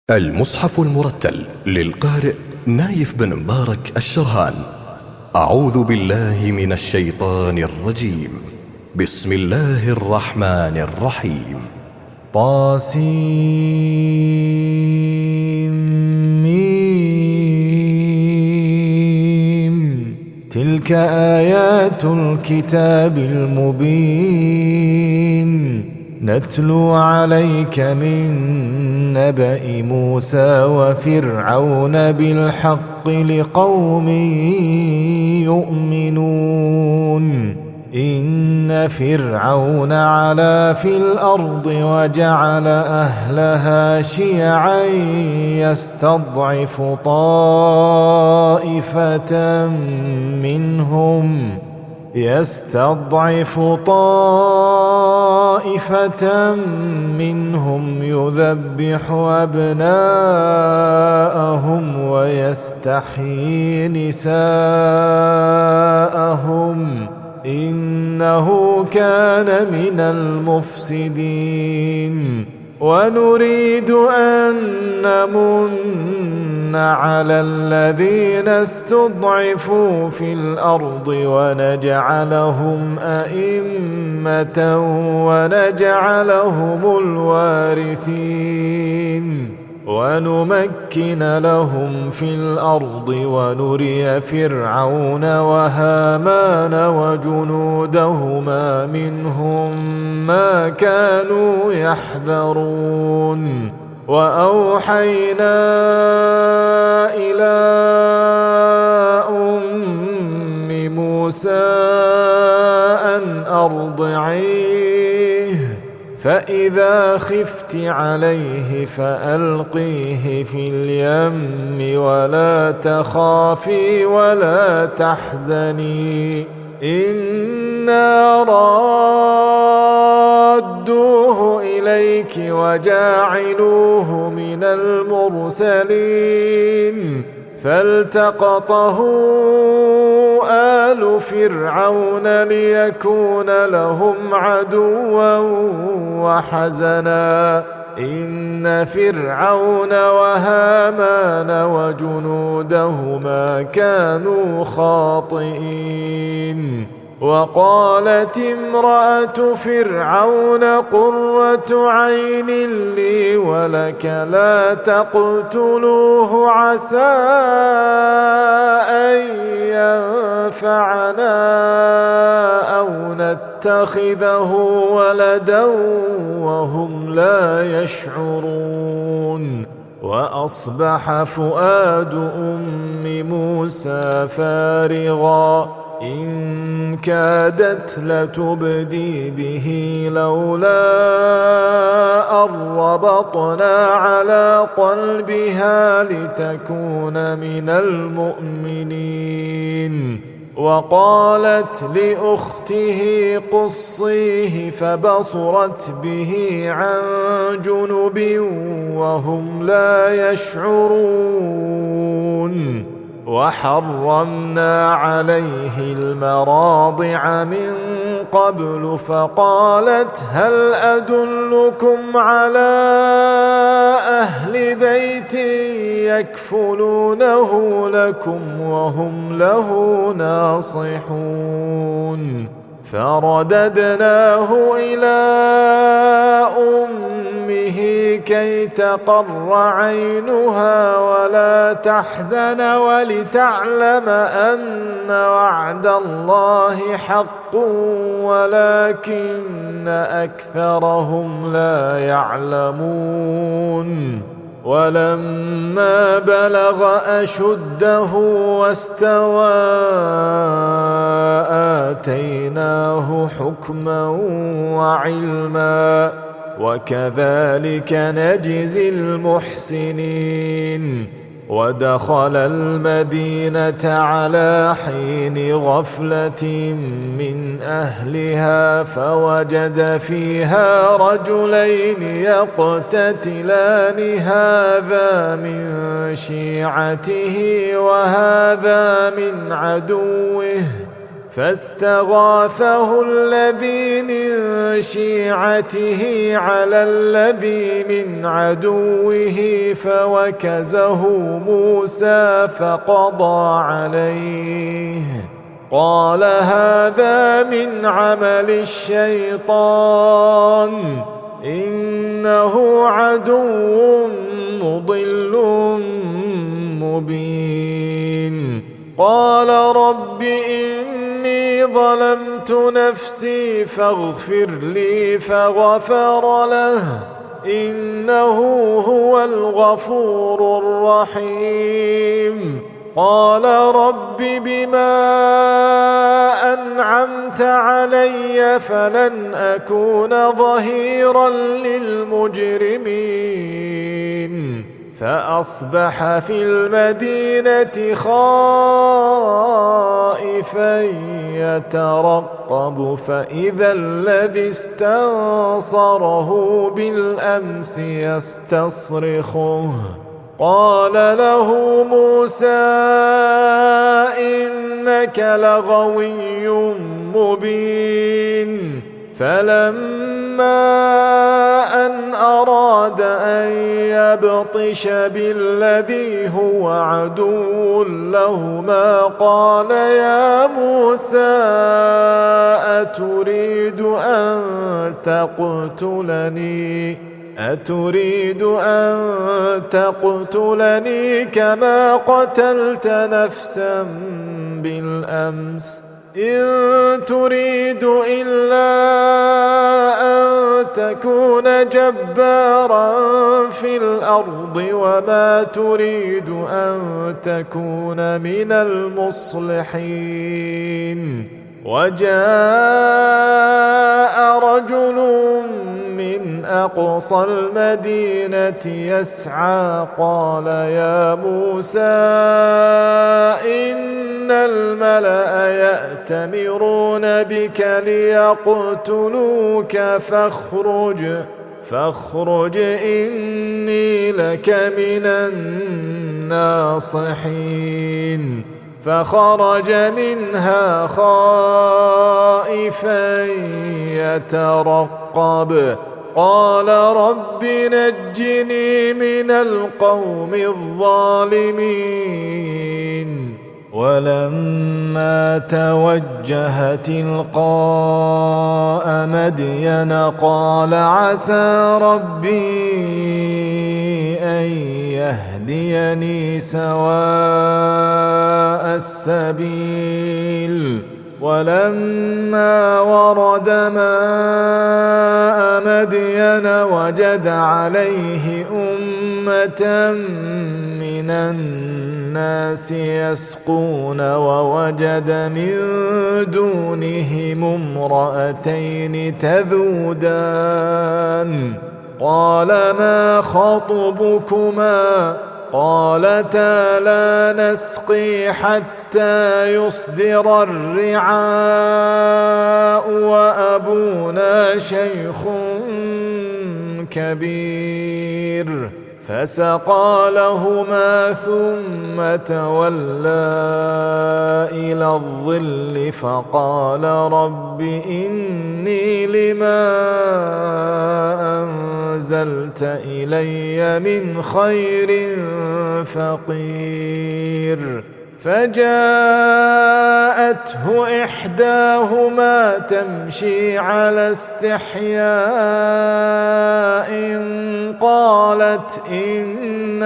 المصحف المرتل للقارئ نايف بن مبارك الشرهان. أعوذ بالله من الشيطان الرجيم. بسم الله الرحمن الرحيم. طاسيم. تلك آيات الكتاب المبين، نتلو عليك من نبأ موسى وفرعون بالحق لقوم يؤمنون. إن فرعون علا في الأرض وجعل أهلها شيعا يستضعف طائفة منهم يذبح أبناءهم ويستحيي نساءهم، إنه كان من المفسدين. ونريد أن نمن على الذين استضعفوا في الأرض ونجعلهم أئمة ونجعلهم الوارثين، ونمكن لهم في الأرض ونري فرعون وهامان وجنودهما منهم ما كانوا يحذرون. وأوحينا إلى أم موسى أن أرضعيه، فإذا خفت عليه فألقيه في اليم ولا تخافي ولا تحزني، إنا رادوه إليك وجاعلوه من المرسلين. فالتقطه آل فرعون ليكون لهم عدوا وحزنا، إن فرعون وهامان وجنودهما كانوا خاطئين. وقالت امرأة فرعون قرة عين لي ولك لا تقتلوه عسى أن ينفعنا أو نتخذه ولدا وهم لا يشعرون. وأصبح فؤاد أم موسى فارغا إن كادت لتبدي به لولا أن ربطنا على قلبها لتكون من المؤمنين. وقالت لأخته قصيه فبصرت به عن جنب وهم لا يشعرون. وحرمنا عليه المراضع من قبل فقالت هل أدلكم على أهل بيت يكفلونه لكم وهم له ناصحون. فرددناه إلى أمه كي تقر عينها ولا تحزن ولتعلم أن وعد الله حق ولكن أكثرهم لا يعلمون. ولما بلغ أشده واستوى آتيناه حكما وعلما، وكذلك نجزي المحسنين. ودخل المدينة على حين غفلة من أهلها فوجد فيها رجلين يقتتلان، هذا من شيعته وهذا من عدوه، فاستغاثه الذي من شيعته على الذي من عدوه فوكزه موسى فقضى عليه. قال هذا من عمل الشيطان إنه عدو مضل مبين. قال رب إني ظلمت نفسي فاغفر لي فغفر له إنه هو الغفور الرحيم. قال رب بما أنعمت علي فلن أكون ظهيرا للمجرمين. فأصبح في المدينة خائفا يترقب فإذا الذي استنصره بالأمس يستصرخه. قال له موسى إنك لغوي مبين. فلما أن أراد أن يبطش بالذي هو عدو لهما قال يا موسى أتريد أن تقتلني كما قتلت نفسا بالأمس إن تريد إلا أن تكون جبارا في الأرض وما تريد أن تكون من المصلحين. وجاء رجل من أقصى المدينة يسعى قال يا موسى إن الملأ يأتمرون بك ليقتلوك فاخرج إني لك من الناصحين. فخرج منها خائفا يترقب قال رب نجني من القوم الظالمين. ولما توجه تلقاء مدين قال عسى ربي أن يهديني سواء السبيل. ولما ورد ماء مدين وجد عليه أمة من الناس يسقون ووجد من دونهم امرأتين تذودان قال ما خطبكما قالتا لا نسقي حتى يصدر الرعاء وأبونا شيخ كبير. فسقى لهما ثم تولى إلى الظل فقال رب إني لما أنزلت إلي من خير فقير. فجاءته إحداهما تمشي على استحياء قالت إن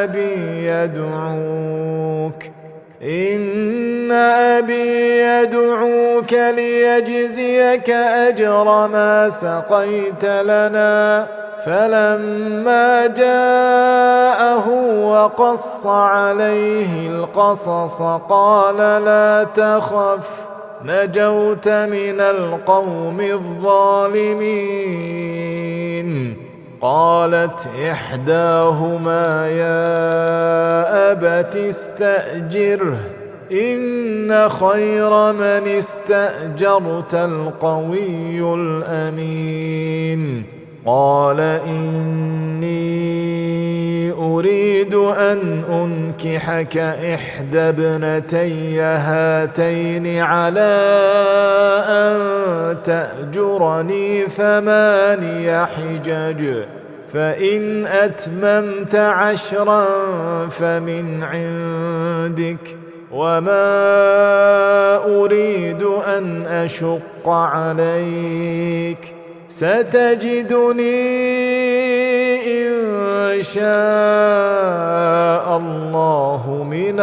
أبي يدعوك ليجزيك أجر ما سقيت لنا. فلما جاءه وقص عليه القصص قال لا تخف نجوت من القوم الظالمين. قالت إحداهما يا أبت استأجره إن خير من استأجرت القوي الأمين. قال إني أريد أريد أن أنكحك إحدى ابنتي هاتين على أن تأجرني 8 حجج، فإن أتممت 10 فمن عندك، وما أريد أن أشق عليك، ستجدني إن شاء الله من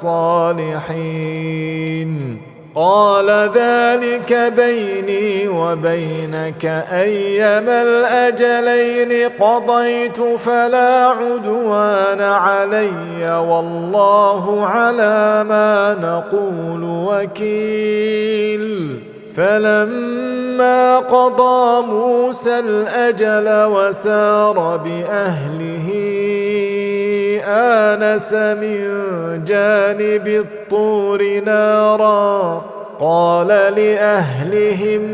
الصالحين. قال ذلك بيني وبينك، أيما الأجلين قضيت فلا عدوان علي، والله على ما نقول وكيل. فلما قضى موسى الأجل وسار بأهله آنس من جانب الطور نارا، قال لأهلهم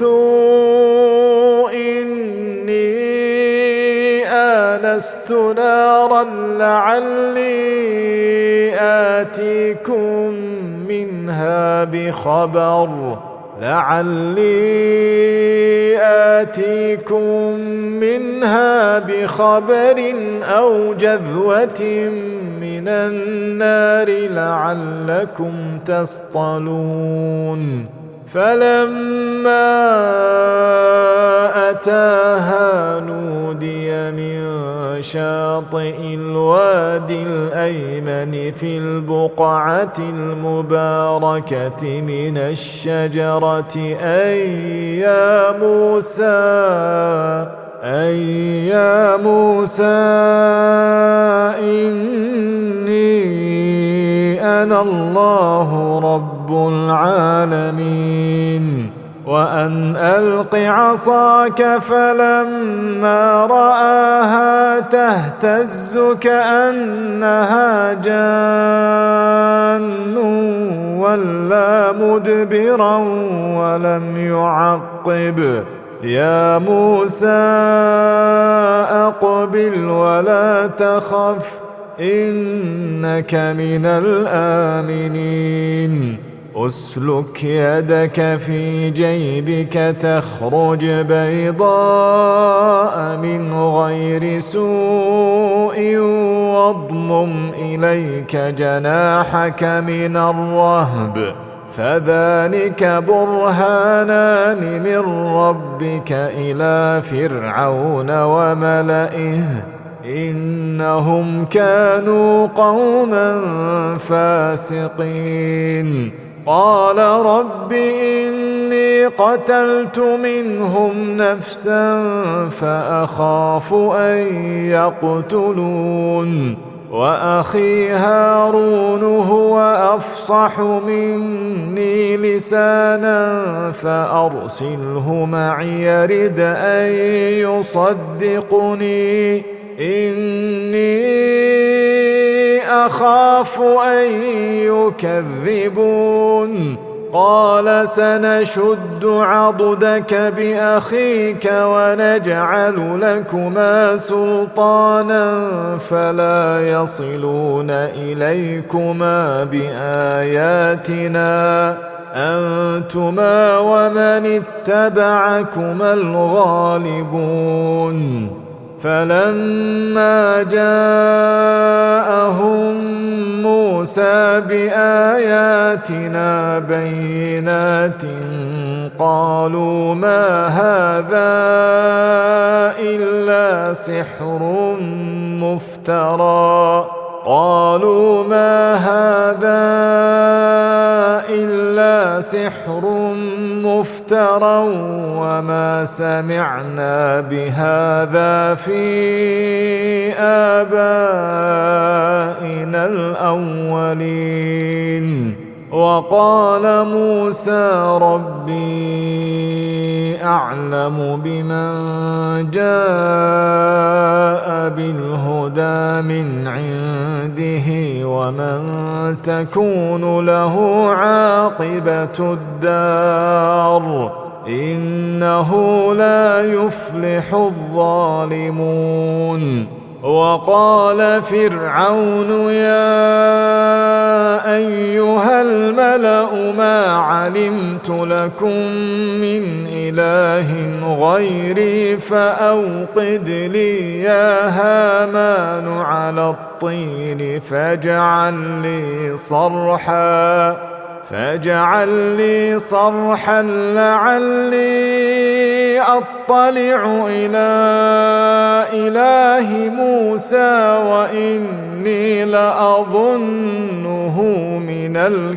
كثوا إني آنست نارا لعلي آتيكم منها بخبر أو جذوة من النار لعلكم تصطلون. فلما أتاها نودي من شاطئ الوادي الأيمن في البقعة المباركة من الشجرة أي يا موسى إني أنا الله رب العالمين، وأن ألق عصاك، فلما رآها تهتز كأنها جان ولا مدبرا ولم يعقب. يا موسى أقبل ولا تخف إنك من الآمنين. أسلك يدك في جيبك تخرج بيضاء من غير سوء، واضمم إليك جناحك من الرهب، فذلك برهانان من ربك إلى فرعون وملئه إنهم كانوا قوما فاسقين. قال رب إني قتلت منهم نفسا فأخاف أن يقتلون، وأخي هارون هو أفصح مني لسانا فأرسله معي يرد أن يصدقني إني أخاف أن يكذبون. قال سنشد عضدك بأخيك ونجعل لكما سلطانا فلا يصلون إليكما بآياتنا أنتما ومن اتبعكما الغالبون. فلما جاءهم موسى بآياتنا بينات قالوا ما هذا إلا سحر مفترى وما سمعنا بهذا في آبائنا الأولين. وقال موسى ربي أعلم بمن جاء بالهدى من عنده ومن تكون له عاقبة الدار إنه لا يفلح الظالمون. وقال فرعون يا أيها الملأ ما علمت لكم من إله غيري فأوقد لي يا هامان على الطين فاجعل لي صرحا لعلي أطلع إلى إله موسى وإني لأظنه من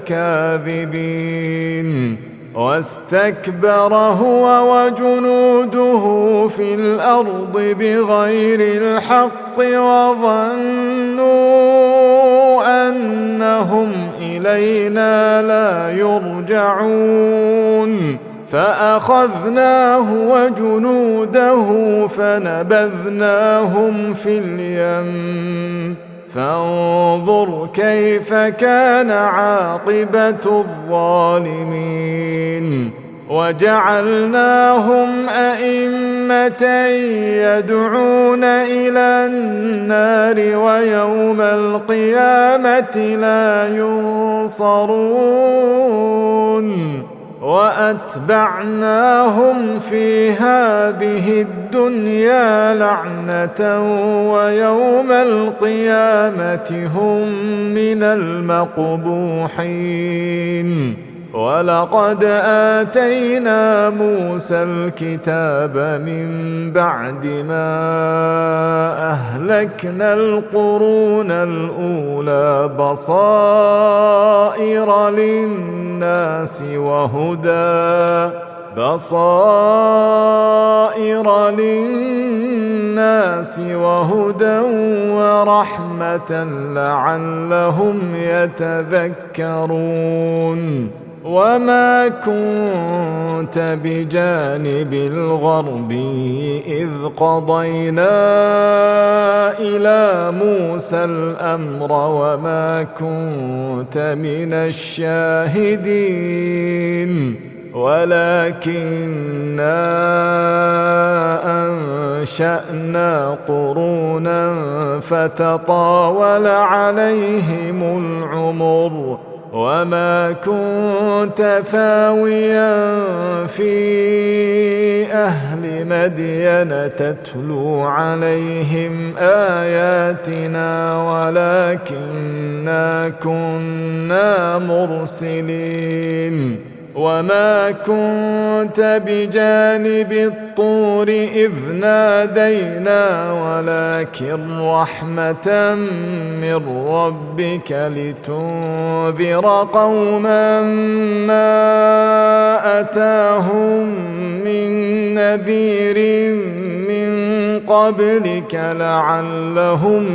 الكاذبين واستكبر هو وجنوده في الأرض بغير الحق وظنوا أنهم إلينا لا يرجعون فأخذناه وجنوده فنبذناهم في اليم فانظر كيف كان عاقبة الظالمين وجعلناهم أئمة يدعون إلى النار ويوم القيامة لا ينصرون وأتبعناهم في هذه الدنيا لعنة ويوم القيامة هم من المقبوحين ولقد آتينا موسى الكتاب من بعد ما أهلكنا القرون الأولى بصائر للناس وهدى ورحمة لعلهم يتذكرون وما كنت بجانب الغربي إذ قضينا إلى موسى الأمر وما كنت من الشاهدين ولكننا أنشأنا قرونا فتطاول عليهم العمر وما كنت ثاويا في أهل مدين تتلو عليهم آياتنا ولكننا كنا مرسلين وما كنت بجانب الطور إذ نادينا ولكن رحمة من ربك لتنذر قوما ما أتاهم من نذير من قبلك لعلهم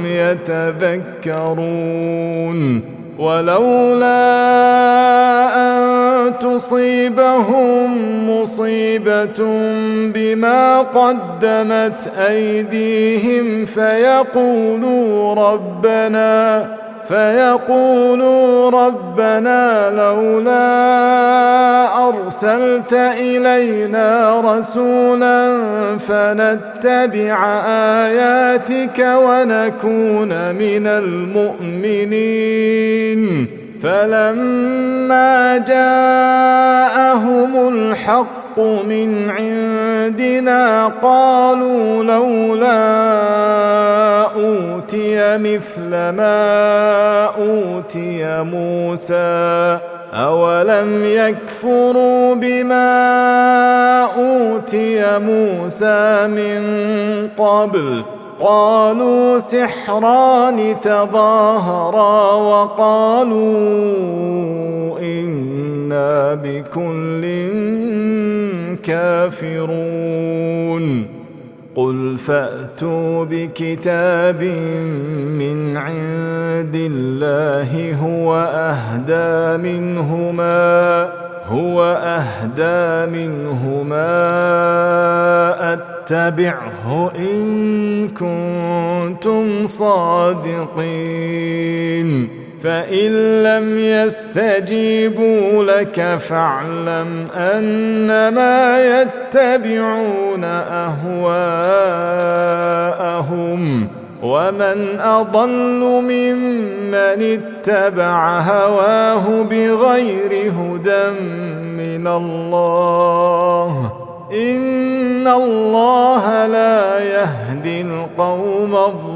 يتذكرون ولولا أن تصيبهم مصيبة بما قدمت أيديهم فيقولوا ربنا لولا أرسلت إلينا رسولا فنتبع آياتك ونكون من المؤمنين فلما جاءهم الحق من عندنا قالوا لولا أوتي مثل ما أوتي موسى أولم يكفروا بما أوتي موسى من قبل قالوا سحران تظاهرا وقالوا إنا بكل كافرون قل فأتوا بكتاب من عند الله هو أهدى منهما أتبعه إن كنتم صادقين فإن لم يستجيبوا لك فاعلم أنما يتبعون أهواءهم ومن أضل ممن اتبع هواه بغير هدى من الله إن الله لا يهدي القوم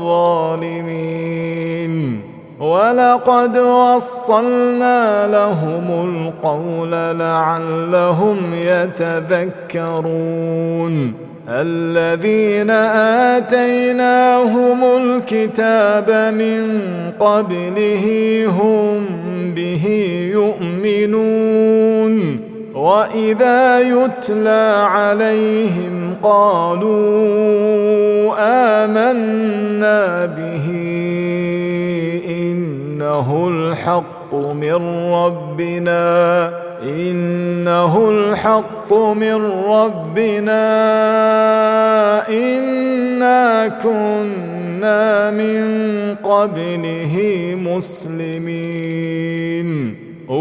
الظالمين ولقد وصلنا لهم القول لعلهم يتذكرون الذين آتيناهم الكتاب من قبله هم به يؤمنون وإذا يتلى عليهم قالوا آمنا به إنه الحق من ربنا إنا كنا من قبله مسلمين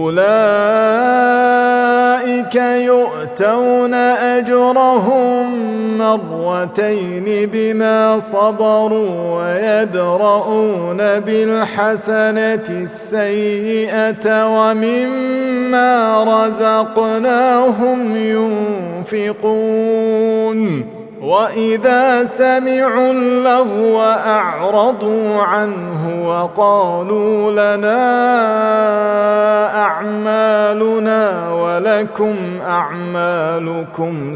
أولئك يؤتون أجرهم مرتين بما صبروا ويدرؤون بالحسنة السيئة ومما رزقناهم ينفقون وإذا سمعوا اللغو أعرضوا عنه وقالوا لنا أعمالنا ولكم أعمالكم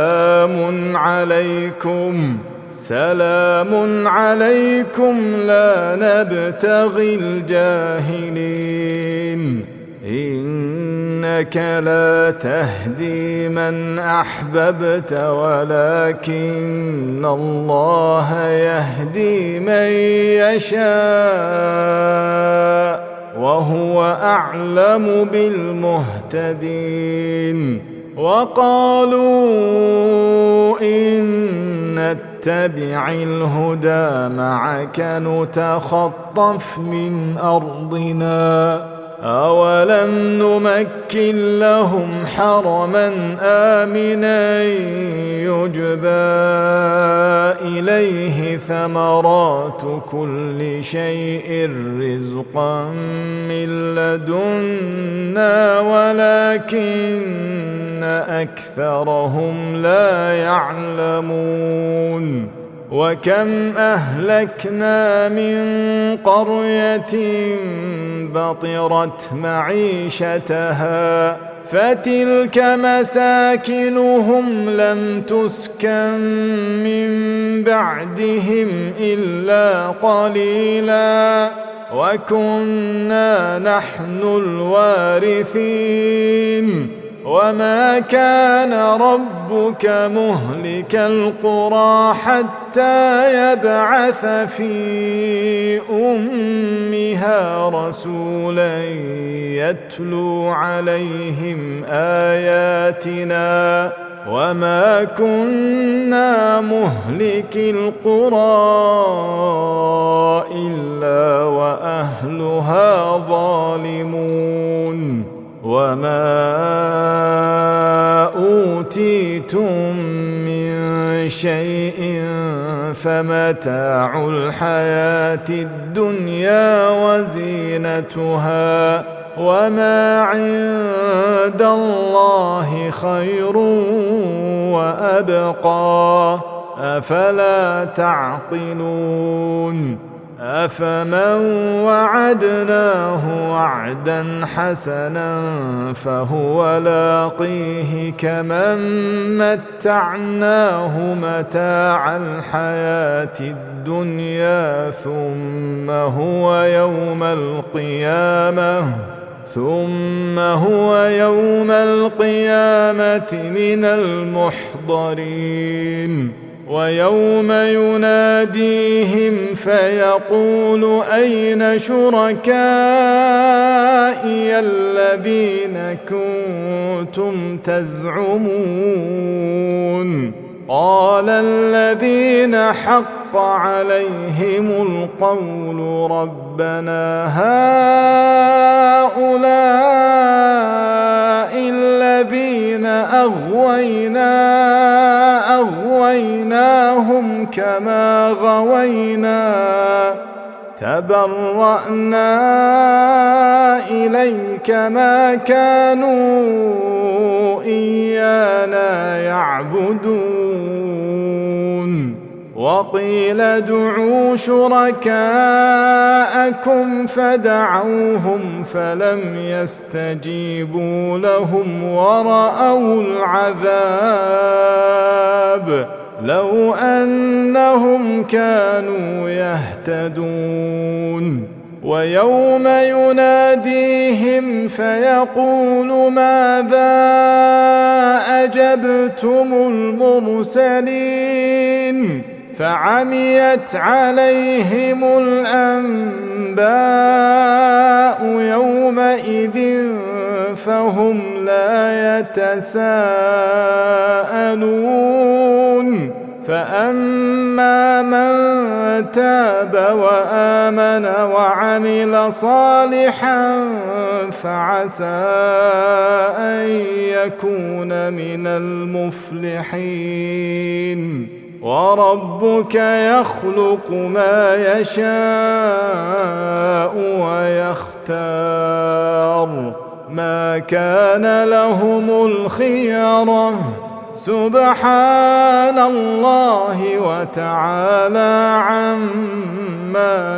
سلام عليكم لا نبتغي الجاهلين إنك لا تهدي من أحببت ولكن الله يهدي من يشاء وهو أعلم بالمهتدين وقالوا إن نتبع الهدى معك نتخطف من أرضنا أولم نمكن لهم حرما آمنا يجبى إليه ثمرات كل شيء رزقا من لدنا ولكن أكثرهم لا يعلمون وكم أهلكنا من قرية بطرت معيشتها فتلك مساكنهم لم تسكن من بعدهم إلا قليلا وكنا نحن الوارثين وما كان ربك مهلك القرى حتى يبعث في أمها رسولا يتلو عليهم آياتنا وما كنا مهلك القرى إلا وأهلها ظالمون وما أوتيتم من شيء فمتاع الحياة الدنيا وزينتها وما عند الله خير وأبقى أفلا تعقلون أفمن وعدناه وعدا حسنا فهو لاقيه كمن متعناه متاع الحياة الدنيا ثم هو يوم القيامة من المحضرين ويوم يناديهم فيقول أين شركائي الذين كنتم تزعمون قال الذين حق عليهم القول ربنا هؤلاء الذين أغويناهم كما غوينا تبرأنا إليك ما كانوا إيانا يعبدون وقيل ادعوا شركاءكم فدعوهم فلم يستجيبوا لهم ورأوا العذاب لو أنهم كانوا يهتدون ويوم يناديهم فيقول ماذا أجبتم المرسلين فعميت عليهم الأنباء يومئذ فهم لا يتساءلون فأما من تاب وآمن وعمل صالحا فعسى أن يكون من المفلحين وربك يخلق ما يشاء ويختار ما كان لهم الخيرة سبحان الله وتعالى عما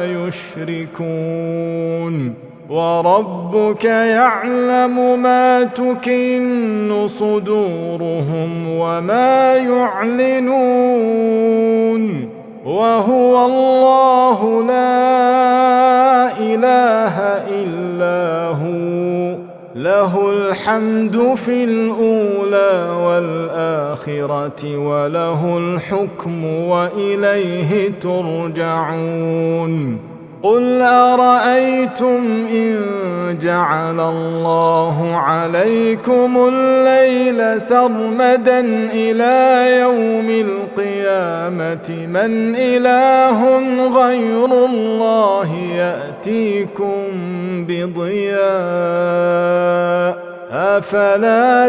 يشركون وربك يعلم ما تكن صدورهم وما يعلنون وهو الله لا إله إلا هو له الحمد في الأولى والآخرة وله الحكم وإليه ترجعون قل أرأيتم إن جعل الله عليكم الليل سرمدا إلى يوم القيامة من إله غير الله يأتيكم بضياء أفلا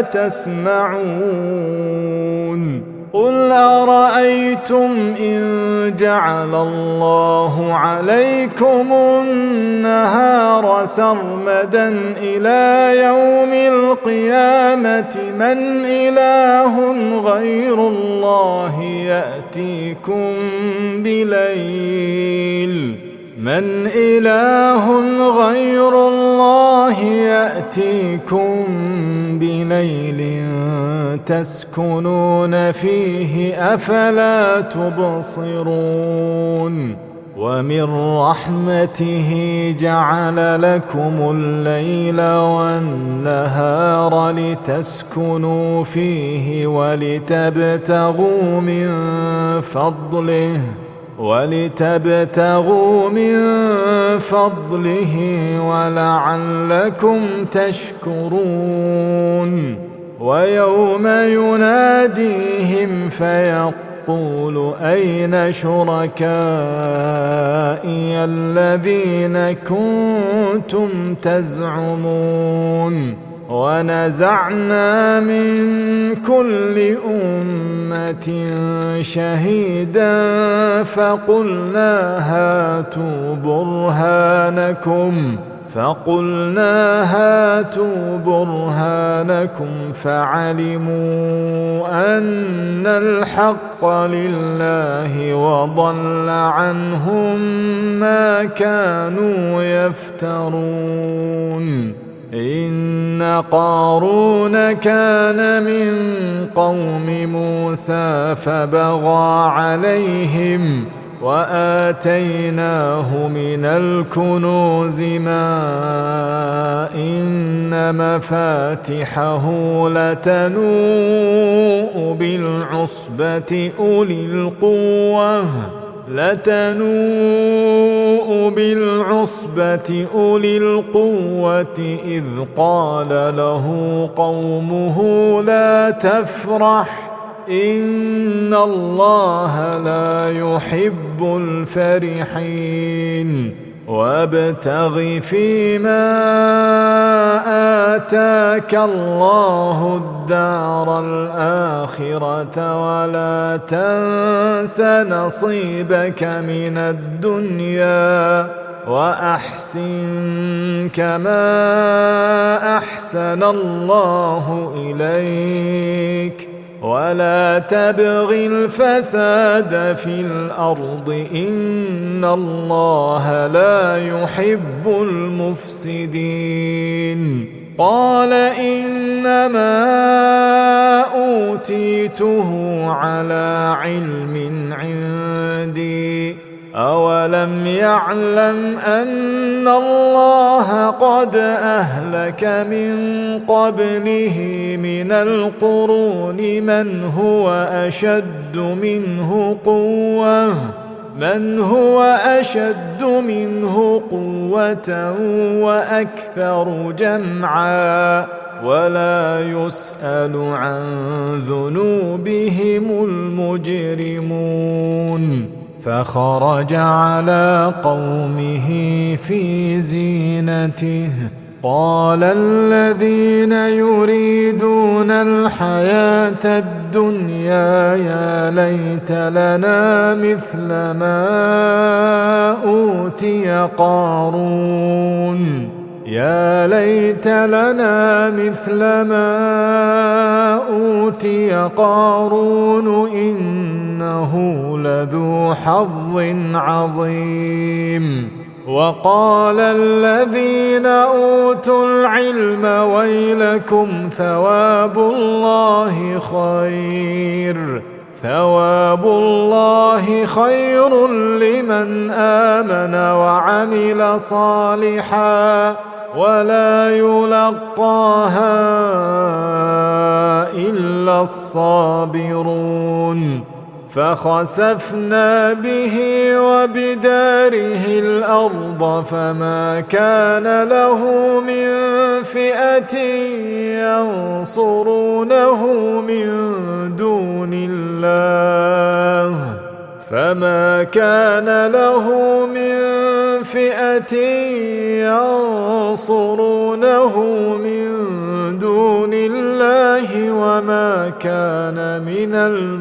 تسمعون قل أرأيتم إن جعل الله عليكم النهار سرمدا إلى يوم القيامة من إله غير الله يأتيكم بليل من إله غير الله يأتيكم بليل تسكنون فيه أفلا تبصرون ومن رحمته جعل لكم الليل والنهار لتسكنوا فيه ولتبتغوا من فضله ولعلكم تشكرون ويوم يناديهم فيقول أين شركائي الذين كنتم تزعمون ونزعنا من كل أمة شهيدا فقلنا هاتوا برهانكم فعلموا أن الحق لله وضل عنهم ما كانوا يفترون إن قارون كان من قوم موسى فبغى عليهم وآتيناه من الكنوز ما إن مفاتحه لتنوء بالعصبة أولي القوة إذ قال له قومه لا تفرح إن الله لا يحب الفرحين وابتغ فيما آتاك الله الدار الآخرة ولا تنس نصيبك من الدنيا وأحسن كما أحسن الله إليك ولا تبغ الفساد في الأرض إن الله لا يحب المفسدين. قال إنما أوتيته على علم عندي أولم يعلم أن الله قد أهلك من قبله من القرون من هو أشد منه قوة وأكثر جمعا ولا يسأل عن ذنوبهم المجرمون. فخرج على قومه في زينته قال الذين يريدون الحياة الدنيا يا ليت لنا مثل ما أوتي قارون إنه لذو حظ عظيم. وقال الذين أوتوا العلم ويلكم ثواب الله خير لمن آمن وعمل صالحا ولا يلقاها إلا الصابرون. فخسفنا به وبداره الأرض فما كان له من فئة ينصرونه من دون الله وما كان من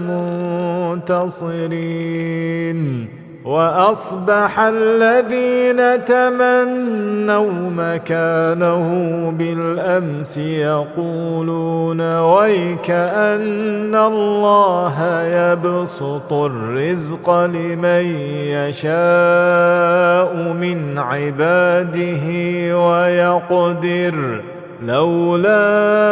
المنتصرين. وأصبح الذين تمنوا مكانه بالأمس يقولون ويك أن الله يبسط الرزق لمن يشاء من عباده ويقدر لولا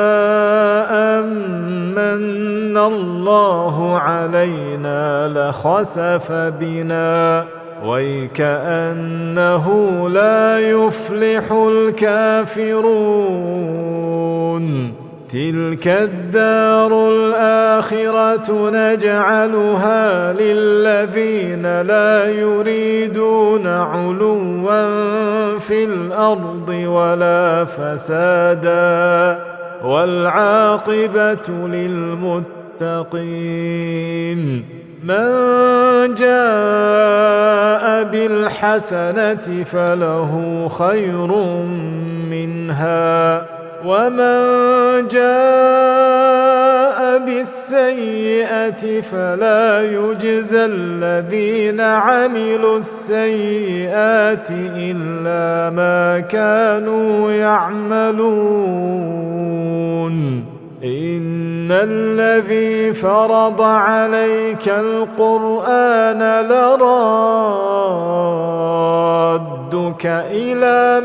أمن الله علينا لخسف بنا ويكأنه لا يفلح الكافرون. تلك الدار الآخرة نجعلها للذين لا يريدون علوا في الأرض ولا فسادا والعاقبة للمتقين. من جاء بالحسنة فله خير منها ومن جاء بالسيئة فلا يجزى الذين عملوا السيئات إلا ما كانوا يعملون. إن الذي فرض عليك القرآن لرادك إلى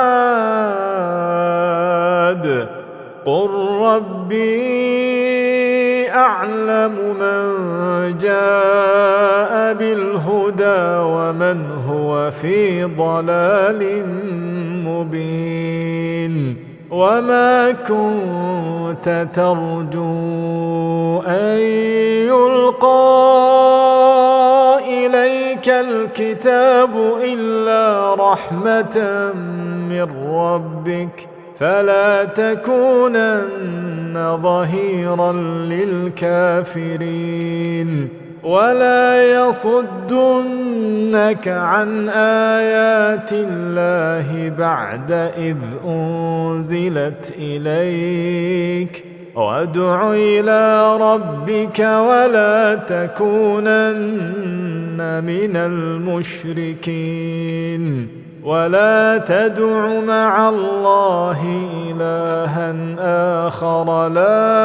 معاد قل ربي أعلم من جاء بالهدى ومن هو في ضلال مبين. وما كنت ترجو أن يلقى إليك الكتاب إلا رحمة من ربك فلا تكونن ظهيرا للكافرين. ولا يصدنك عن آيات الله بعد إذ أنزلت إليك وادع إلى ربك ولا تكونن من المشركين. ولا تدع مع الله إلها آخر لا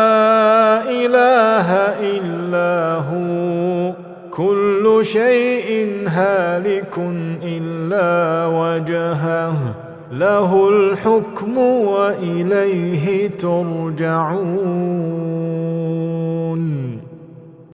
إله إلا هو كل شيء هالك إلا وجهه له الحكم وإليه ترجعون.